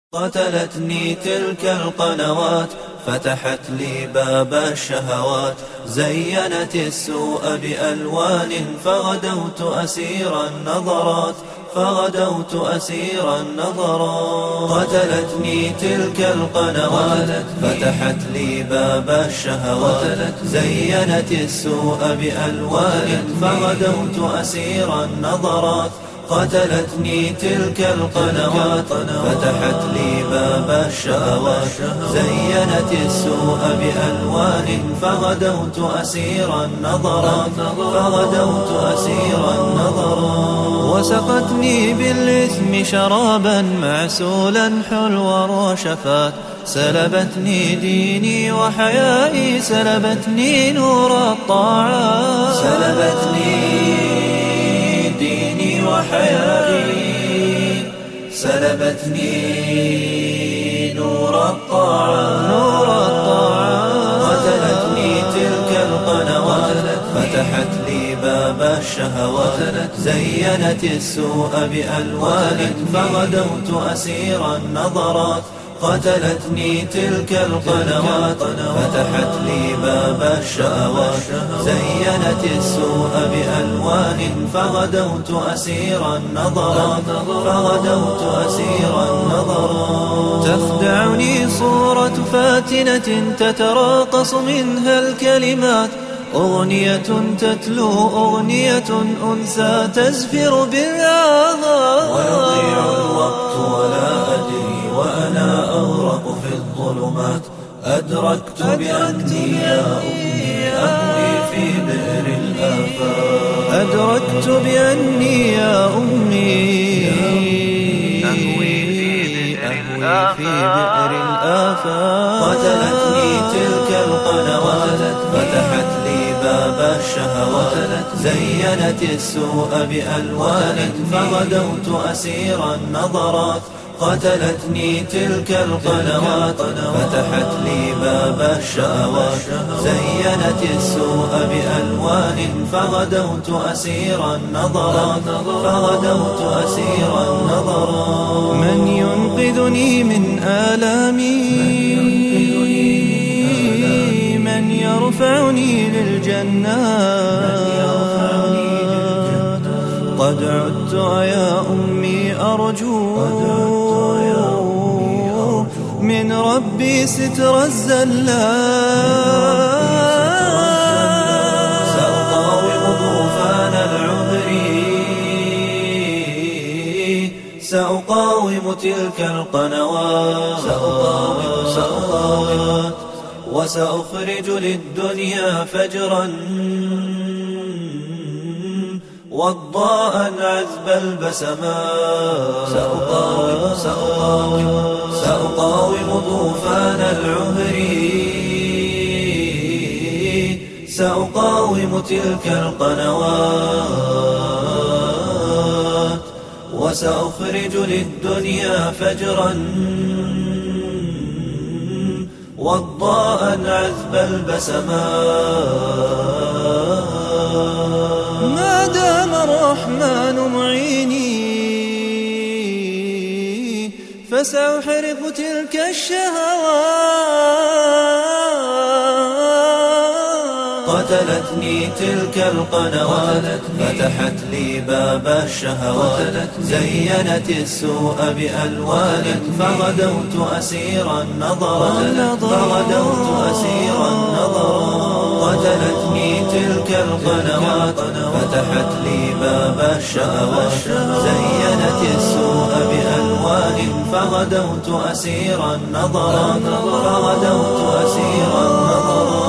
قتلتني تلك القنوات، فتحت لي باب الشهوات، زينت السوء بألوان، فغدوت أسير النظرات، فغدوت أسير النظرات. قتلتني تلك القنوات، فتحت لي باب الشهوات، زينت السوء بألوان، فغدوت أسير النظرات. قتلتني تلك القنوات، فتحت لي باب الشهوات، زينت السوء بألوان، فغدوت أسير النظرات، فغدوت أسير النظرات. وسقتني بالإثم شرابا معسولا حلوا وشفات، سلبتني ديني وحيائي، سلبتني نور الطاعات، سلبتني ديني وحيائي، سلبتني نور الطاعات، نور الطاعات. قتلتني تلك القنوات، فتحت لي باب الشهوات، زينت السوء بألوان، فغدوت أسير النظرات. قتلتني تلك القنوات، فتحت لي باب الشهوات، زينت السوء بألوان، فغدوت أسير النظرات، فغدوت أسير النظرات. تخدعني صورة فاتنة تتراقص منها الكلمات، أغنية تتلو أغنية أنثى تزفر بالآهات، ويضيع الوقت ولا أدري وأنا أغرق في الظلمات. أدركت بأني يا أمي أهوي في بئر الآفات، أدركت بأني يا أمي أهوي في بئر الآفات. قتلتني تلك القنوات، فتحت لي باب الشهوات، زينت السوء بألوان، فغدوت أسير النظرات. قتلتني تلك القنوات، فتحت لي باب الشهوات، زينت السوء بألوان، فغدوت أسير النظرات، فغدوت أسير النظرات. من ينقذني من آلامي، من يرفعني للجنات. قد عدت يا أمي أرجو من ربي ستر الزلات. سأقاوم طوفان العمر، سأقاوم تلك القنوات، سأقاوم وسأخرج للدنيا فجرا وضاء عذب البسمات. سأقاوم طوفان العمر، سأقاوم تلك القنوات، وسأخرج للدنيا فجرا وضاء عذب البسمات. ما دام الرحمن معيني، فسأحرق تلك الشهوات. قتلتني تلك القنوات، فتحت لي باب الشهوات، زينت السوء بألوان، فغدوت أسير النظرات، فغدوت أسير النظرات. قتلتني تلك القنوات، فتحت لي باب الشهوات، زينت السوء بألوان، فغدوت أسير النظرات، فغدوت أسير النظرات.